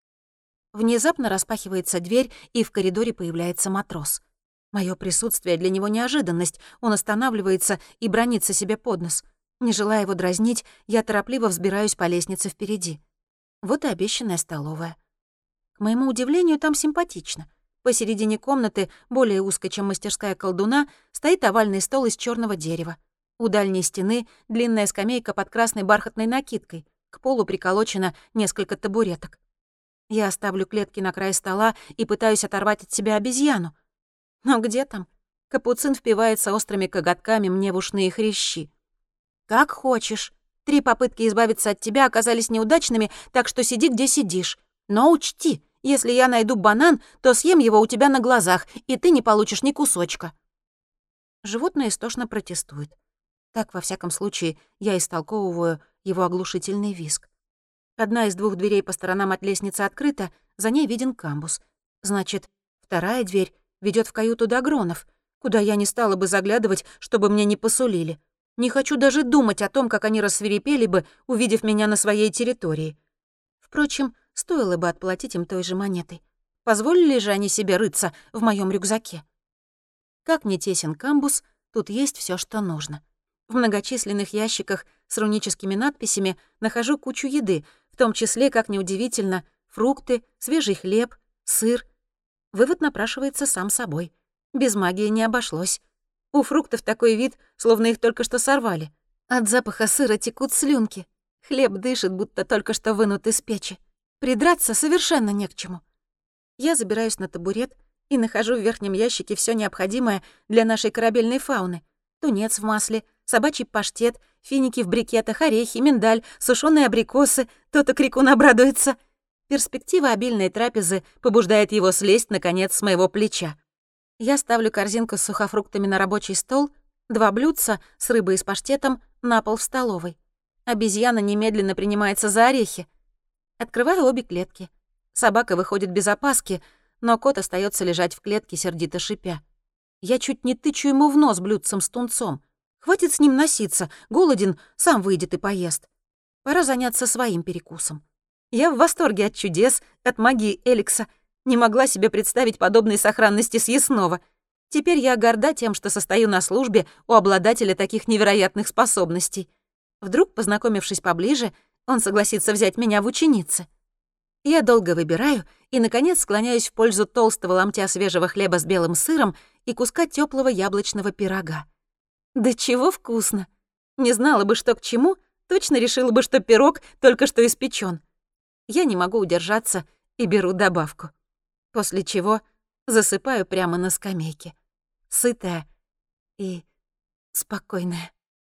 Внезапно распахивается дверь, и в коридоре появляется матрос. Моё присутствие для него неожиданность, он останавливается и бранится себе под нос. Не желая его дразнить, я торопливо взбираюсь по лестнице впереди. Вот и обещанная столовая. К моему удивлению, там симпатично. Посередине комнаты, более узкой, чем мастерская колдуна, стоит овальный стол из черного дерева. У дальней стены длинная скамейка под красной бархатной накидкой. К полу приколочено несколько табуреток. Я ставлю клетки на край стола и пытаюсь оторвать от себя обезьяну. Но где там? Капуцин впивается острыми коготками мне в ушные хрящи. «Как хочешь. 3 попытки избавиться от тебя оказались неудачными, так что сиди, где сидишь. Но учти, если я найду банан, то съем его у тебя на глазах, и ты не получишь ни кусочка». Животное истошно протестует. Так, во всяком случае, я истолковываю его оглушительный визг. Одна из 2 дверей по сторонам от лестницы открыта, за ней виден камбус. Значит, 2-я дверь ведет в каюту Дагронов, куда я не стала бы заглядывать, чтобы мне не посулили. Не хочу даже думать о том, как они рассвирепели бы, увидев меня на своей территории. Впрочем, стоило бы отплатить им той же монетой. Позволили же они себе рыться в моем рюкзаке? Как не тесен камбус, тут есть все, что нужно. В многочисленных ящиках с руническими надписями нахожу кучу еды, в том числе, как неудивительно, фрукты, свежий хлеб, сыр. Вывод напрашивается сам собой. Без магии не обошлось. У фруктов такой вид, словно их только что сорвали. От запаха сыра текут слюнки. Хлеб дышит, будто только что вынут из печи. Придраться совершенно не к чему. Я забираюсь на табурет и нахожу в верхнем ящике все необходимое для нашей корабельной фауны. Тунец в масле, собачий паштет, финики в брикетах, орехи, миндаль, сушёные абрикосы. То-то крикун обрадуется. Перспектива обильной трапезы побуждает его слезть, наконец, с моего плеча. Я ставлю корзинку с сухофруктами на рабочий стол, 2 блюдца с рыбой и с паштетом на пол в столовой. Обезьяна немедленно принимается за орехи. Открываю обе клетки. Собака выходит без опаски, но кот остается лежать в клетке, сердито шипя. Я чуть не тычу ему в нос блюдцем с тунцом. Хватит с ним носиться, голоден, сам выйдет и поест. Пора заняться своим перекусом. Я в восторге от чудес, от магии Эликса. Не могла себе представить подобной сохранности съестного. Теперь я горда тем, что состою на службе у обладателя таких невероятных способностей. Вдруг, познакомившись поближе, он согласится взять меня в ученицы. Я долго выбираю и, наконец, склоняюсь в пользу толстого ломтя свежего хлеба с белым сыром и куска теплого яблочного пирога. Да чего вкусно! Не знала бы, что к чему, точно решила бы, что пирог только что испечён. Я не могу удержаться и беру добавку. После чего засыпаю прямо на скамейке. Сытая и спокойная.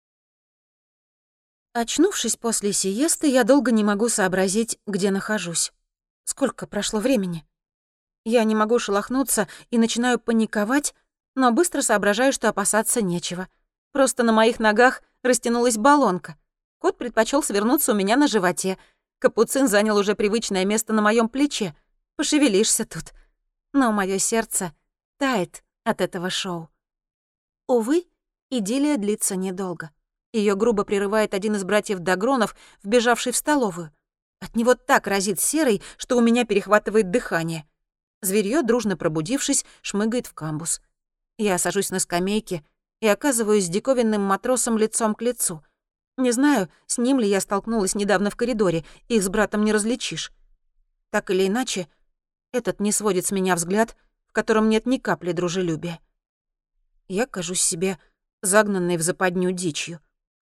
Очнувшись после сиесты, я долго не могу сообразить, где нахожусь. Сколько прошло времени? Я не могу шелохнуться и начинаю паниковать, но быстро соображаю, что опасаться нечего. Просто на моих ногах растянулась баллонка. Кот предпочёл свернуться у меня на животе. Капуцин занял уже привычное место на моем плече. Пошевелишься тут. Но моё сердце тает от этого шоу. Увы, идиллия длится недолго. Её грубо прерывает один из братьев Дагронов, вбежавший в столовую. От него так разит серой, что у меня перехватывает дыхание. Зверьё, дружно пробудившись, шмыгает в камбус. Я сажусь на скамейке и оказываюсь с диковинным матросом лицом к лицу. Не знаю, с ним ли я столкнулась недавно в коридоре, их с братом не различишь. Так или иначе, этот не сводит с меня взгляд, в котором нет ни капли дружелюбия. Я кажусь себе загнанной в западню дичью.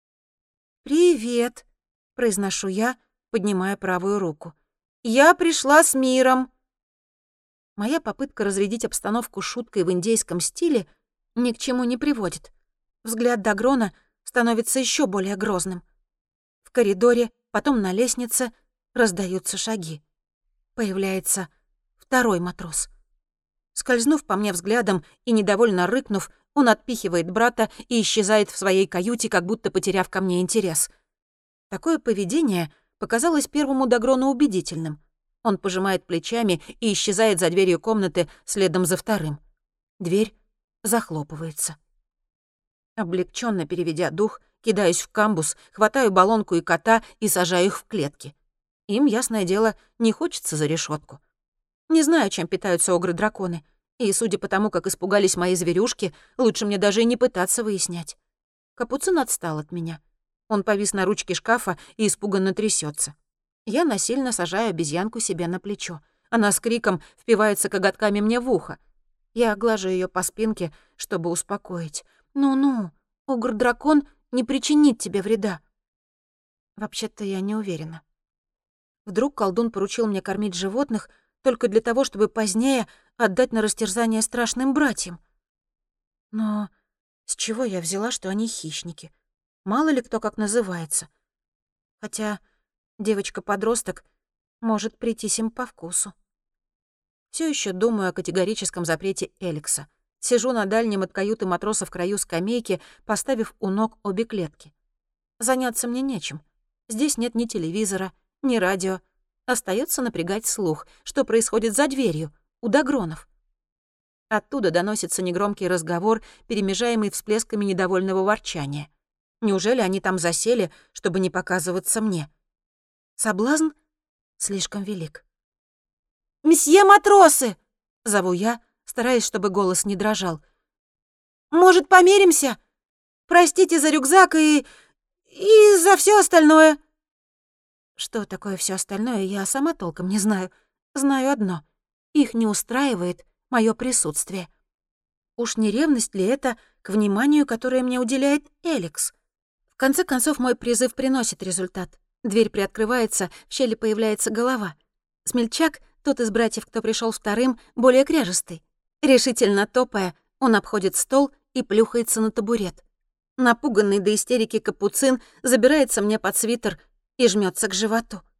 «Привет», — произношу я, поднимая правую руку. «Я пришла с миром». Моя попытка разрядить обстановку шуткой в индейском стиле ни к чему не приводит. Взгляд Дагрона становится еще более грозным. В коридоре, потом на лестнице раздаются шаги. Появляется второй матрос. Скользнув по мне взглядом и недовольно рыкнув, он отпихивает брата и исчезает в своей каюте, как будто потеряв ко мне интерес. Такое поведение показалось первому Дагрону убедительным. Он пожимает плечами и исчезает за дверью комнаты следом за вторым. Дверь захлопывается. Облегченно переведя дух, кидаюсь в камбус, хватаю баллонку и кота и сажаю их в клетки. Им, ясное дело, не хочется за решетку. Не знаю, чем питаются огры-драконы, и, судя по тому, как испугались мои зверюшки, лучше мне даже и не пытаться выяснять. Капуцин отстал от меня. Он повис на ручке шкафа и испуганно трясется. Я насильно сажаю обезьянку себе на плечо. Она с криком впивается коготками мне в ухо. Я глажу ее по спинке, чтобы успокоить. «Ну-ну, огр-дракон не причинит тебе вреда». Вообще-то я не уверена. Вдруг колдун поручил мне кормить животных только для того, чтобы позднее отдать на растерзание страшным братьям. Но с чего я взяла, что они хищники? Мало ли кто как называется. Хотя девочка-подросток может прийтись им по вкусу. Все еще думаю о категорическом запрете Эликса. Сижу на дальнем от каюты матроса в краю скамейки, поставив у ног обе клетки. Заняться мне нечем. Здесь нет ни телевизора, ни радио. Остается напрягать слух, что происходит за дверью, у Дагронов. Оттуда доносится негромкий разговор, перемежаемый всплесками недовольного ворчания. Неужели они там засели, чтобы не показываться мне? Соблазн слишком велик. «Месье матросы!» — зову я, стараясь, чтобы голос не дрожал. «Может, помиримся? простите за рюкзак и за все остальное». Что такое все остальное, я сама толком не знаю. Знаю одно. Их не устраивает мое присутствие. Уж не ревность ли это к вниманию, которое мне уделяет Эликс? В конце концов, мой призыв приносит результат. Дверь приоткрывается, в щели появляется голова. Смельчак, тот из братьев, кто пришел вторым, более кряжестый. Решительно топая, он обходит стол и плюхается на табурет. Напуганный до истерики капуцин забирается мне под свитер и жмется к животу.